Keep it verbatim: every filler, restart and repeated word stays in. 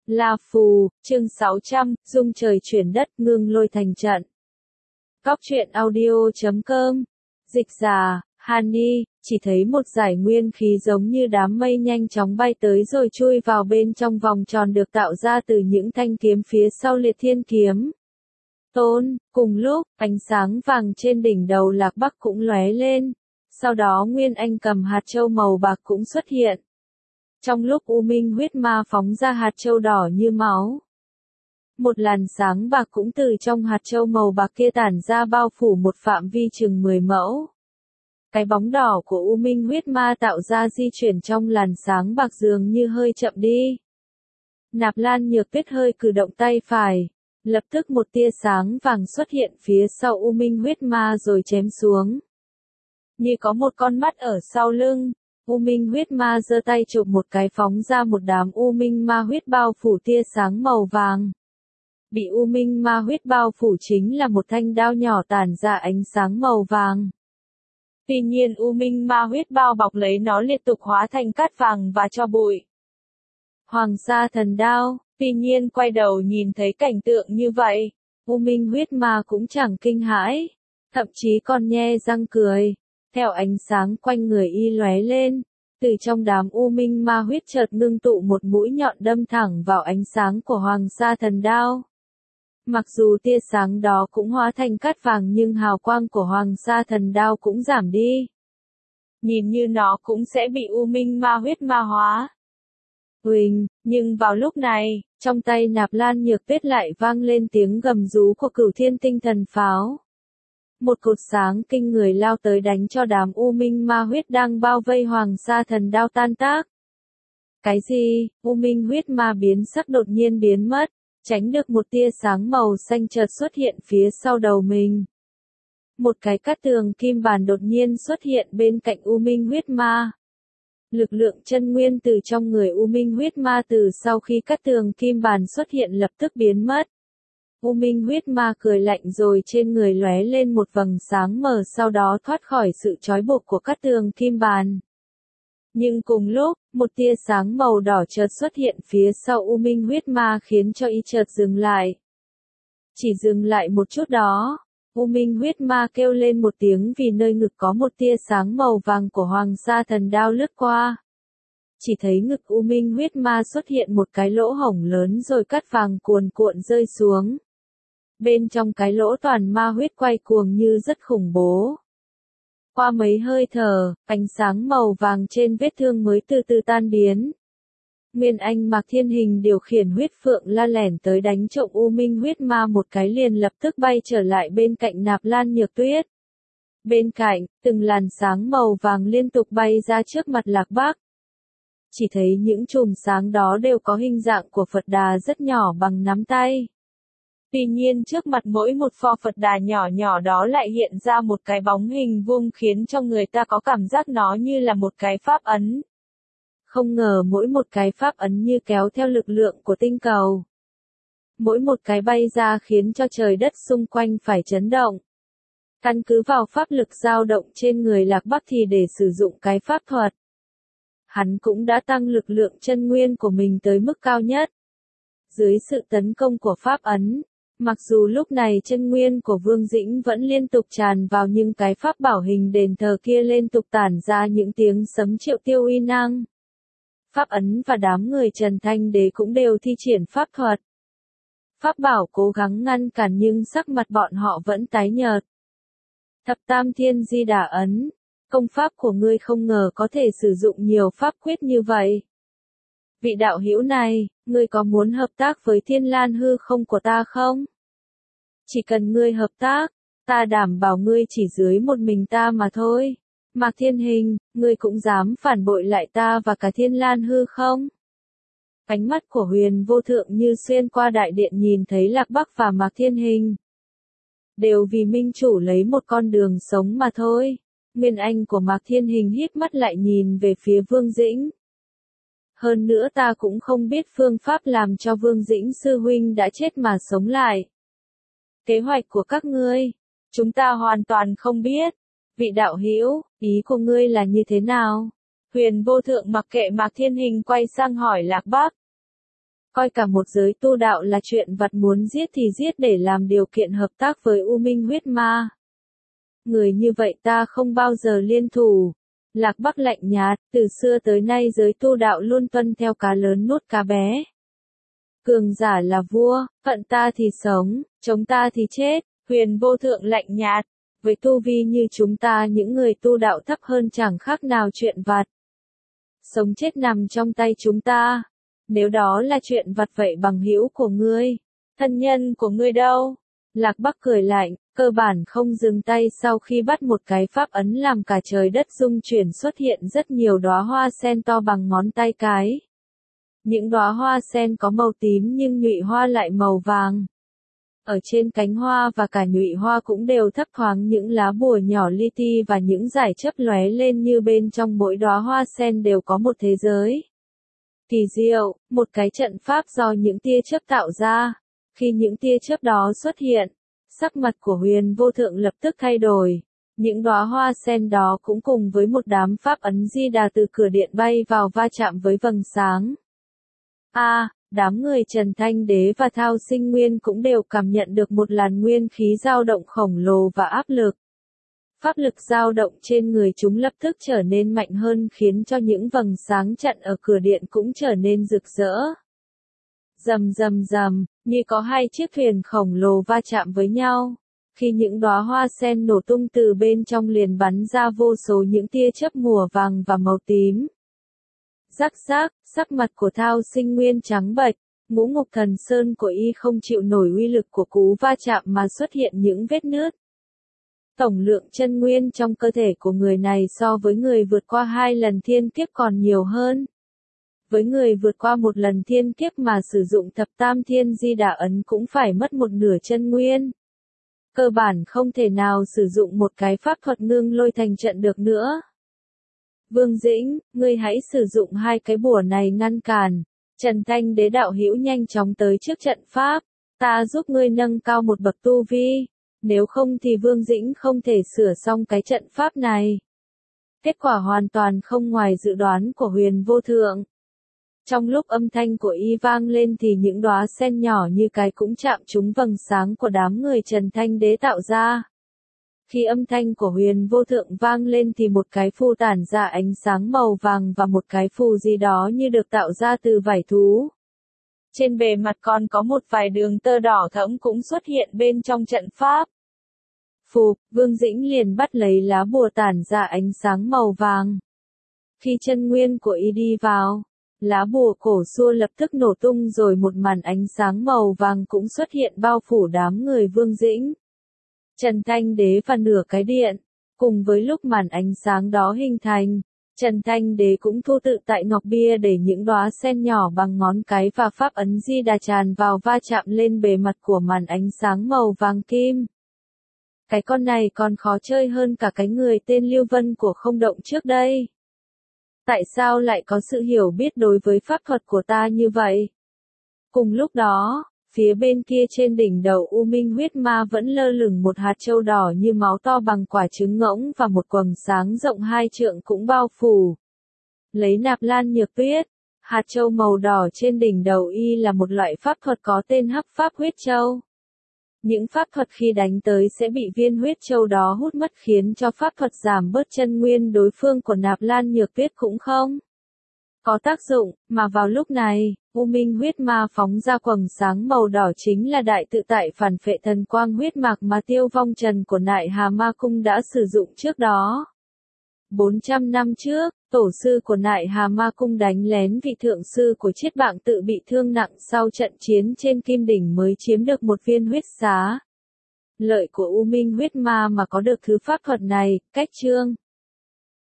La Phù, chương sáu trăm, rung trời chuyển đất, ngưng lôi thành trận. Cóc truyện audio chấm com, dịch giả, Hani, chỉ thấy một giải nguyên khí giống như đám mây nhanh chóng bay tới rồi chui vào bên trong vòng tròn được tạo ra từ những thanh kiếm phía sau liệt thiên kiếm. Tôn, cùng lúc, ánh sáng vàng trên đỉnh đầu Lạc Bắc cũng lóe lên, sau đó Nguyên Anh cầm hạt châu màu bạc cũng xuất hiện. Trong lúc U Minh huyết ma phóng ra hạt châu đỏ như máu, một làn sáng bạc cũng từ trong hạt châu màu bạc kia tản ra bao phủ một phạm vi chừng mười mẫu. Cái bóng đỏ của U Minh huyết ma tạo ra di chuyển trong làn sáng bạc dường như hơi chậm đi. Nạp Lan Nhược Tuyết hơi cử động tay phải, lập tức một tia sáng vàng xuất hiện phía sau U Minh huyết ma rồi chém xuống. Như có một con mắt ở sau lưng, U Minh huyết ma giơ tay chụp một cái phóng ra một đám U Minh ma huyết bao phủ tia sáng màu vàng. Bị U Minh ma huyết bao phủ chính là một thanh đao nhỏ tản ra ánh sáng màu vàng. Tuy nhiên U Minh ma huyết bao bọc lấy nó liên tục hóa thành cát vàng và tro bụi. Hoàng Sa thần đao, tuy nhiên quay đầu nhìn thấy cảnh tượng như vậy, U Minh huyết ma cũng chẳng kinh hãi, thậm chí còn nhe răng cười. Theo ánh sáng quanh người y lóe lên, từ trong đám U Minh ma huyết chợt ngưng tụ một mũi nhọn đâm thẳng vào ánh sáng của Hoàng Sa thần đao. Mặc dù tia sáng đó cũng hóa thành cát vàng nhưng hào quang của Hoàng Sa thần đao cũng giảm đi. Nhìn như nó cũng sẽ bị U Minh ma huyết ma hóa. Huỳnh, nhưng vào lúc này, trong tay Nạp Lan Nhược Tuyết lại vang lên tiếng gầm rú của Cửu Thiên Tinh Thần Pháo. Một cột sáng kinh người lao tới đánh cho đám U Minh ma huyết đang bao vây Hoàng Sa thần đao tan tác. Cái gì? U Minh huyết ma biến sắc đột nhiên biến mất, tránh được một tia sáng màu xanh chợt xuất hiện phía sau đầu mình. Một cái cát tường kim bản đột nhiên xuất hiện bên cạnh U Minh huyết ma. Lực lượng chân nguyên từ trong người U Minh huyết ma từ sau khi cát tường kim bản xuất hiện lập tức biến mất. U Minh huyết ma cười lạnh rồi trên người lóe lên một vầng sáng mờ sau đó thoát khỏi sự trói buộc của cát tường kim bàn. Nhưng cùng lúc, một tia sáng màu đỏ chợt xuất hiện phía sau U Minh huyết ma khiến cho y chợt dừng lại. Chỉ dừng lại một chút đó, U Minh huyết ma kêu lên một tiếng vì nơi ngực có một tia sáng màu vàng của Hoàng Sa thần đao lướt qua. Chỉ thấy ngực U Minh huyết ma xuất hiện một cái lỗ hổng lớn rồi cát vàng cuồn cuộn rơi xuống. Bên trong cái lỗ toàn ma huyết quay cuồng như rất khủng bố. Qua mấy hơi thở, ánh sáng màu vàng trên vết thương mới từ từ tan biến. Nguyên Anh Mạc Thiên Hình điều khiển huyết phượng la lẻn tới đánh trộm U Minh huyết ma một cái liền lập tức bay trở lại bên cạnh Nạp Lan Nhược Tuyết. Bên cạnh, từng làn sáng màu vàng liên tục bay ra trước mặt Lạc Bắc. Chỉ thấy những chùm sáng đó đều có hình dạng của Phật Đà rất nhỏ bằng nắm tay. Tuy nhiên trước mặt mỗi một pho Phật Đà nhỏ nhỏ đó lại hiện ra một cái bóng hình vuông khiến cho người ta có cảm giác nó như là một cái pháp ấn. Không ngờ mỗi một cái pháp ấn như kéo theo lực lượng của tinh cầu. Mỗi một cái bay ra khiến cho trời đất xung quanh phải chấn động. Căn cứ vào pháp lực dao động trên người Lạc Bắc thì để sử dụng cái pháp thuật. Hắn cũng đã tăng lực lượng chân nguyên của mình tới mức cao nhất. Dưới sự tấn công của pháp ấn, mặc dù lúc này chân nguyên của Vương Dĩnh vẫn liên tục tràn vào nhưng cái pháp bảo hình đền thờ kia liên tục tản ra những tiếng sấm triệu tiêu uy năng. Pháp ấn và đám người Trần Thanh Đế cũng đều thi triển pháp thuật. Pháp bảo cố gắng ngăn cản nhưng sắc mặt bọn họ vẫn tái nhợt. Thập Tam Thiên Di Đà ấn, công pháp của ngươi không ngờ có thể sử dụng nhiều pháp quyết như vậy. Vị đạo hữu này, ngươi có muốn hợp tác với Thiên Lan hư không của ta không? Chỉ cần ngươi hợp tác, ta đảm bảo ngươi chỉ dưới một mình ta mà thôi. Mạc Thiên Hình, ngươi cũng dám phản bội lại ta và cả Thiên Lan hư không? Ánh mắt của Huyền Vô Thượng như xuyên qua đại điện nhìn thấy Lạc Bắc và Mạc Thiên Hình. Đều vì minh chủ lấy một con đường sống mà thôi. Nguyên Anh của Mạc Thiên Hình híp mắt lại nhìn về phía Vương Dĩnh. Hơn nữa ta cũng không biết phương pháp làm cho Vương Dĩnh sư huynh đã chết mà sống lại. Kế hoạch của các ngươi, chúng ta hoàn toàn không biết. Vị đạo hữu, ý của ngươi là như thế nào? Huyền Vô Thượng mặc kệ Mạc Thiên Hình quay sang hỏi Lạc Bắc. coi cả một giới tu đạo là chuyện vặt, muốn giết thì giết để làm điều kiện hợp tác với U Minh huyết ma. Người như vậy ta không bao giờ liên thủ. Lạc Bắc lạnh nhạt, từ xưa tới nay giới tu đạo luôn tuân theo cá lớn nuốt cá bé. Cường giả là vua, phận ta thì sống, chống ta thì chết. Huyền Vô Thượng lạnh nhạt, với tu vi như chúng ta những người tu đạo thấp hơn chẳng khác nào chuyện vặt. Sống chết nằm trong tay chúng ta. Nếu đó là chuyện vặt vậy bằng hữu của ngươi, thân nhân của ngươi đâu? Lạc Bắc cười lạnh, cơ bản không dừng tay sau khi bắt một cái pháp ấn làm cả trời đất rung chuyển, xuất hiện rất nhiều đóa hoa sen to bằng ngón tay cái. Những đóa hoa sen có màu tím nhưng nhụy hoa lại màu vàng. Ở trên cánh hoa và cả nhụy hoa cũng đều thấp thoáng những lá bùa nhỏ li ti và những dải chớp lóe lên, như bên trong mỗi đóa hoa sen đều có một thế giới kỳ diệu, một cái trận pháp do những tia chớp tạo ra. Khi những tia chớp đó xuất hiện, sắc mặt của Huyền Vô Thượng lập tức thay đổi. Những đóa hoa sen đó cũng cùng với một đám pháp ấn di đà từ cửa điện bay vào va chạm với vầng sáng. A, à, đám người Trần Thanh Đế và Thao Sinh Nguyên cũng đều cảm nhận được một làn nguyên khí dao động khổng lồ và áp lực. Pháp lực dao động trên người chúng lập tức trở nên mạnh hơn, khiến cho những vầng sáng chặn ở cửa điện cũng trở nên rực rỡ. Rầm rầm rầm, như có hai chiếc thuyền khổng lồ va chạm với nhau. Khi những đóa hoa sen nổ tung, từ bên trong liền bắn ra vô số những tia chớp mùa vàng và màu tím. Rắc rác, sắc mặt của Thao Sinh Nguyên trắng bệch, ngũ ngục thần sơn của y không chịu nổi uy lực của cú va chạm mà xuất hiện những vết nứt. Tổng lượng chân nguyên trong cơ thể của người này so với người vượt qua hai lần thiên kiếp còn nhiều hơn. Với người vượt qua một lần thiên kiếp mà sử dụng thập tam thiên di đà ấn cũng phải mất một nửa chân nguyên. Cơ bản không thể nào sử dụng một cái pháp thuật ngưng lôi thành trận được nữa. Vương Dĩnh, ngươi hãy sử dụng hai cái bùa này ngăn cản. Trần Thanh Đế đạo hữu nhanh chóng tới trước trận pháp, ta giúp ngươi nâng cao một bậc tu vi. Nếu không thì Vương Dĩnh không thể sửa xong cái trận pháp này. Kết quả hoàn toàn không ngoài dự đoán của Huyền Vô Thượng. Trong lúc âm thanh của y vang lên thì những đóa sen nhỏ như cái cũng chạm trúng vầng sáng của đám người Trần Thanh Đế tạo ra. Khi âm thanh của Huyền Vô Thượng vang lên thì một cái phù tản ra ánh sáng màu vàng và một cái phù gì đó như được tạo ra từ vảy thú. Trên bề mặt còn có một vài đường tơ đỏ thẫm cũng xuất hiện bên trong trận pháp. Phù, Vương Dĩnh liền bắt lấy lá bùa tản ra ánh sáng màu vàng. Khi chân nguyên của y đi vào, lá bùa cổ xưa lập tức nổ tung rồi một màn ánh sáng màu vàng cũng xuất hiện bao phủ đám người Vương Dĩnh, Trần Thanh Đế và nửa cái điện. Cùng với lúc màn ánh sáng đó hình thành, Trần Thanh Đế cũng thu tự tại ngọc bia để những đóa sen nhỏ bằng ngón cái và pháp ấn di đà tràn vào va chạm lên bề mặt của màn ánh sáng màu vàng kim. Cái con này còn khó chơi hơn cả cái người tên Lưu Vân của Không Động trước đây. Tại sao lại có sự hiểu biết đối với pháp thuật của ta như vậy? Cùng lúc đó, phía bên kia trên đỉnh đầu U Minh huyết ma vẫn lơ lửng một hạt châu đỏ như máu to bằng quả trứng ngỗng và một quầng sáng rộng hai trượng cũng bao phủ. Lấy Nạp Lan Nhược Tuyết, hạt châu màu đỏ trên đỉnh đầu y là một loại pháp thuật có tên Hắc Pháp Huyết Châu. Những pháp thuật khi đánh tới sẽ bị viên huyết châu đó hút mất, khiến cho pháp thuật giảm bớt chân nguyên đối phương của Nạp Lan Nhược Tuyết cũng không có tác dụng, mà vào lúc này, U Minh huyết ma phóng ra quầng sáng màu đỏ chính là đại tự tại phản phệ thần quang huyết mạc mà Tiêu Vong Trần của Nại Hà Ma Cung đã sử dụng trước đó. bốn trăm năm trước, tổ sư của Nại Hà Ma Cung đánh lén vị thượng sư của Chiết Bạng tự bị thương nặng sau trận chiến trên Kim Đỉnh mới chiếm được một viên huyết xá. Lợi của U Minh huyết ma mà có được thứ pháp thuật này, cách chương